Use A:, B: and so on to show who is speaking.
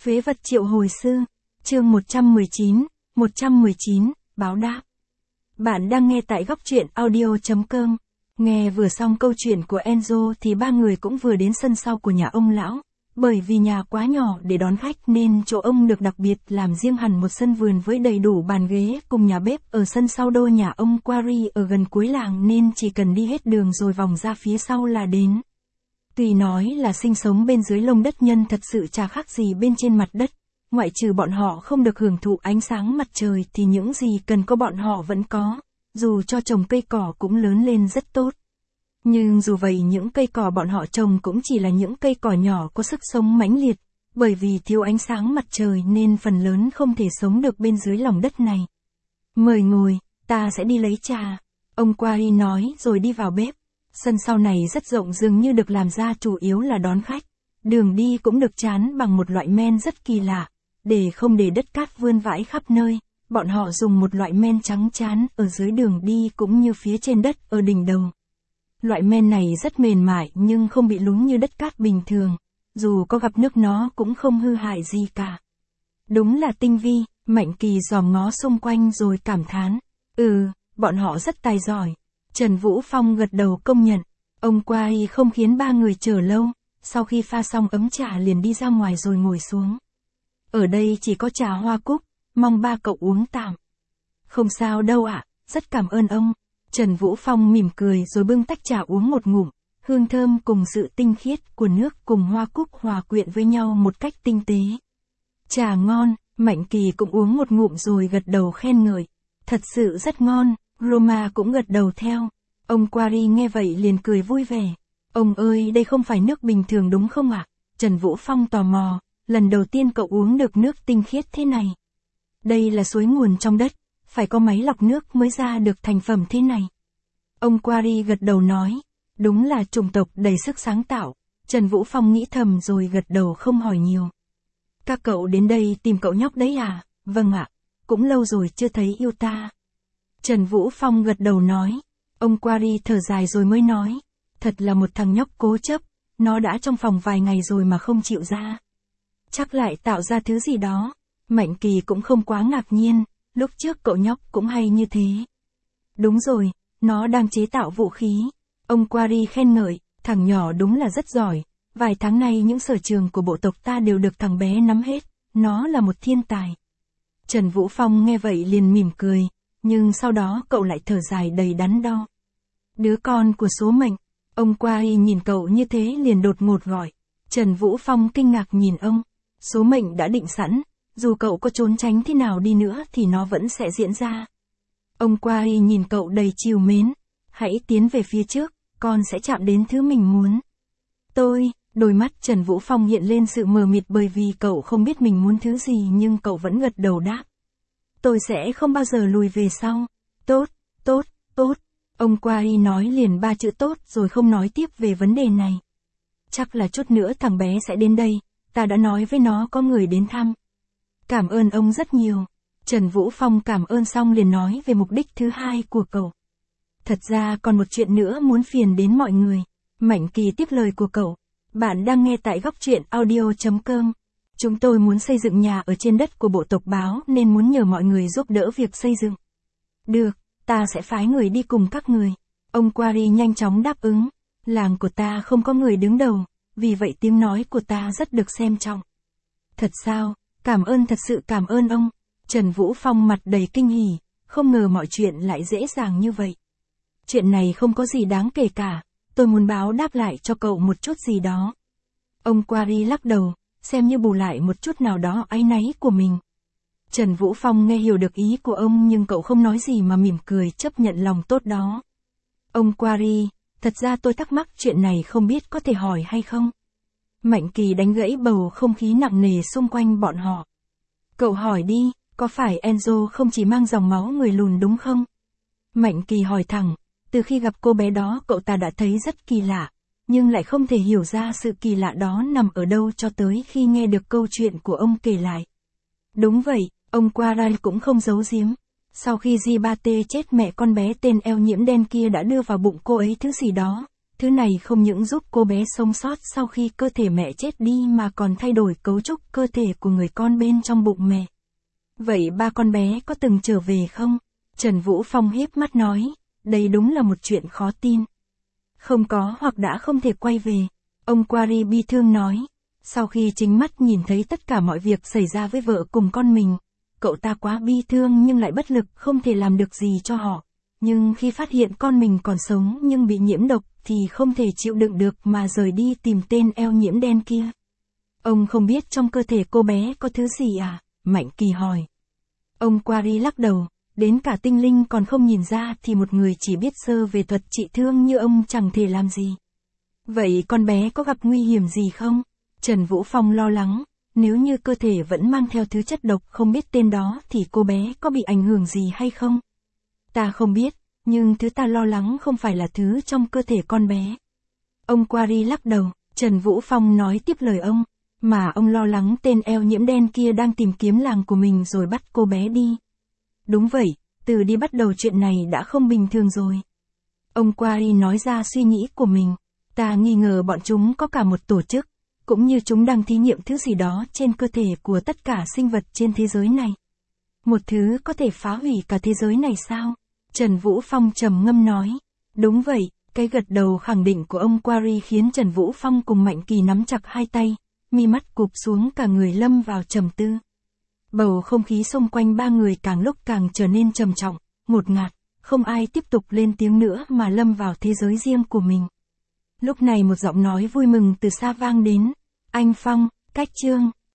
A: Phế vật triệu hồi sư, chương 119, báo đáp. Bạn đang nghe tại góc truyện audio.com. Nghe vừa xong câu chuyện của Enzo thì ba người cũng vừa đến sân sau của nhà ông lão. Bởi vì nhà quá nhỏ để đón khách nên chỗ ông được đặc biệt làm riêng hẳn một sân vườn với đầy đủ bàn ghế cùng nhà bếp ở sân sau đô nhà ông Quarry ở gần cuối làng nên chỉ cần đi hết đường rồi vòng ra phía sau là đến. Tuy nói là sinh sống bên dưới lông đất nhân thật sự chả khác gì bên trên mặt đất, ngoại trừ bọn họ không được hưởng thụ ánh sáng mặt trời thì những gì cần có bọn họ vẫn có, dù cho trồng cây cỏ cũng lớn lên rất tốt. Nhưng dù vậy những cây cỏ bọn họ trồng cũng chỉ là những cây cỏ nhỏ có sức sống mãnh liệt, bởi vì thiếu ánh sáng mặt trời nên phần lớn không thể sống được bên dưới lòng đất này. Mời ngồi, ta sẽ đi lấy trà, ông Quarry nói rồi đi vào bếp. Sân sau này rất rộng dường như được làm ra chủ yếu là đón khách. Đường đi cũng được trán bằng một loại men rất kỳ lạ, để không để đất cát vươn vãi khắp nơi. Bọn họ dùng một loại men trắng chán ở dưới đường đi cũng như phía trên đất ở đỉnh đầu. Loại men này rất mềm mại nhưng không bị lún như đất cát bình thường, dù có gặp nước nó cũng không hư hại gì cả. Đúng là tinh vi, Mạnh Kỳ dòm ngó xung quanh rồi cảm thán. Bọn họ rất tài giỏi. Trần Vũ Phong gật đầu công nhận. Ông Quarry không khiến ba người chờ lâu, sau khi pha xong ấm trà liền đi ra ngoài rồi ngồi xuống. Ở đây chỉ có trà hoa cúc, mong ba cậu uống tạm. Không sao đâu ạ, rất cảm ơn ông. Trần Vũ Phong mỉm cười rồi bưng tách trà uống một ngụm, hương thơm cùng sự tinh khiết của nước cùng hoa cúc hòa quyện với nhau một cách tinh tế. Trà ngon, Mạnh Kỳ cũng uống một ngụm rồi gật đầu khen ngợi. Thật sự rất ngon, Roma cũng gật đầu theo. Ông Quarry nghe vậy liền cười vui vẻ. Ông ơi, đây không phải nước bình thường đúng không ạ? Trần Vũ Phong tò mò, lần đầu tiên cậu uống được nước tinh khiết thế này. Đây là suối nguồn trong đất, phải có máy lọc nước mới ra được thành phẩm thế này. Ông Quarry gật đầu nói, đúng là chủng tộc đầy sức sáng tạo. Trần Vũ Phong nghĩ thầm rồi gật đầu không hỏi nhiều. Các cậu đến đây tìm cậu nhóc đấy à? Vâng ạ, cũng lâu rồi chưa thấy yêu ta. Trần Vũ Phong gật đầu nói. Ông Quarry thở dài rồi mới nói, thật là một thằng nhóc cố chấp, nó đã trong phòng vài ngày rồi mà không chịu ra. Chắc lại tạo ra thứ gì đó. Mạnh Kỳ cũng không quá ngạc nhiên, lúc trước cậu nhóc cũng hay như thế. Đúng rồi, nó đang chế tạo vũ khí. Ông Quarry khen ngợi, thằng nhỏ đúng là rất giỏi, vài tháng nay những sở trường của bộ tộc ta đều được thằng bé nắm hết, nó là một thiên tài. Trần Vũ Phong nghe vậy liền mỉm cười. Nhưng sau đó cậu lại thở dài đầy đắn đo. Đứa con của số mệnh. Ông Quarry nhìn cậu như thế liền đột ngột gọi. Trần Vũ Phong kinh ngạc nhìn ông. Số mệnh đã định sẵn, dù cậu có trốn tránh thế nào đi nữa thì nó vẫn sẽ diễn ra. Ông Quarry nhìn cậu đầy trìu mến. Hãy tiến về phía trước, con sẽ chạm đến thứ mình muốn. Đôi mắt Trần Vũ Phong hiện lên sự mờ mịt bởi vì cậu không biết mình muốn thứ gì nhưng cậu vẫn gật đầu đáp. Tôi sẽ không bao giờ lùi về sau. Tốt. Ông Quarry nói liền 3 chữ tốt rồi không nói tiếp về vấn đề này. Chắc là chút nữa thằng bé sẽ đến đây, ta đã nói với nó có người đến thăm. Cảm ơn ông rất nhiều. Trần Vũ Phong cảm ơn xong liền nói về mục đích thứ hai của cậu. Thật ra còn một chuyện nữa muốn phiền đến mọi người. Mạnh Kỳ tiếp lời của cậu. Bạn đang nghe tại góc truyện audio.com. Chúng tôi muốn xây dựng nhà ở trên đất của bộ tộc báo nên muốn nhờ mọi người giúp đỡ việc xây dựng. Được, ta sẽ phái người đi cùng các người. Ông Quarry nhanh chóng đáp ứng. Làng của ta không có người đứng đầu, vì vậy tiếng nói của ta rất được xem trọng. Thật sao, thật sự cảm ơn ông. Trần Vũ Phong mặt đầy kinh hỉ, không ngờ mọi chuyện lại dễ dàng như vậy. Chuyện này không có gì đáng kể cả, tôi muốn báo đáp lại cho cậu một chút gì đó. Ông Quarry lắc đầu. Xem như bù lại một chút nào đó áy náy của mình. Trần Vũ Phong nghe hiểu được ý của ông nhưng cậu không nói gì mà mỉm cười chấp nhận lòng tốt đó. Ông Quarry, thật ra tôi thắc mắc chuyện này không biết có thể hỏi hay không? Mạnh Kỳ đánh gãy bầu không khí nặng nề xung quanh bọn họ. Cậu hỏi đi, có phải Enzo không chỉ mang dòng máu người lùn đúng không? Mạnh Kỳ hỏi thẳng, từ khi gặp cô bé đó cậu ta đã thấy rất kỳ lạ. Nhưng lại không thể hiểu ra sự kỳ lạ đó nằm ở đâu cho tới khi nghe được câu chuyện của ông kể lại. Đúng vậy, ông Quarry cũng không giấu giếm. Sau khi Gibate chết mẹ con bé tên eo nhiễm đen kia đã đưa vào bụng cô ấy thứ gì đó, Thứ này không những giúp cô bé sống sót sau khi cơ thể mẹ chết đi mà còn thay đổi cấu trúc cơ thể của người con bên trong bụng mẹ. Vậy ba con bé có từng trở về không? Trần Vũ Phong híp mắt nói, đây đúng là một chuyện khó tin. Không có hoặc đã không thể quay về. Ông Quarry bi thương nói, sau khi chính mắt nhìn thấy tất cả mọi việc xảy ra với vợ cùng con mình, cậu ta quá bi thương nhưng lại bất lực không thể làm được gì cho họ. Nhưng khi phát hiện con mình còn sống nhưng bị nhiễm độc thì không thể chịu đựng được mà rời đi tìm tên eo nhiễm đen kia. Ông không biết trong cơ thể cô bé có thứ gì à? Mạnh Kỳ hỏi. Ông Quarry lắc đầu, đến cả tinh linh còn không nhìn ra thì một người chỉ biết sơ về thuật trị thương như ông chẳng thể làm gì. Vậy con bé có gặp nguy hiểm gì không? Trần Vũ Phong lo lắng, nếu như cơ thể vẫn mang theo thứ chất độc không biết tên đó thì cô bé có bị ảnh hưởng gì hay không? Ta không biết, nhưng thứ ta lo lắng không phải là thứ trong cơ thể con bé. Ông Quarry lắc đầu, Trần Vũ Phong nói tiếp lời ông, mà ông lo lắng tên eo nhiễm đen kia đang tìm kiếm làng của mình rồi bắt cô bé đi. Đúng vậy, từ đi bắt đầu chuyện này đã không bình thường rồi. Ông Quarry nói ra suy nghĩ của mình, ta nghi ngờ bọn chúng có cả một tổ chức, cũng như chúng đang thí nghiệm thứ gì đó trên cơ thể của tất cả sinh vật trên thế giới này. Một thứ có thể phá hủy cả thế giới này sao? Trần Vũ Phong trầm ngâm nói. Đúng vậy, cái gật đầu khẳng định của ông Quarry khiến Trần Vũ Phong cùng Mạnh Kỳ nắm chặt hai tay, mi mắt cụp xuống cả người lâm vào trầm tư. Bầu không khí xung quanh ba người càng lúc càng trở nên trầm trọng, ngột ngạt, không ai tiếp tục lên tiếng nữa mà lâm vào thế giới riêng của mình. Lúc này một giọng nói vui mừng từ xa vang đến. Anh Phong, cách Trương.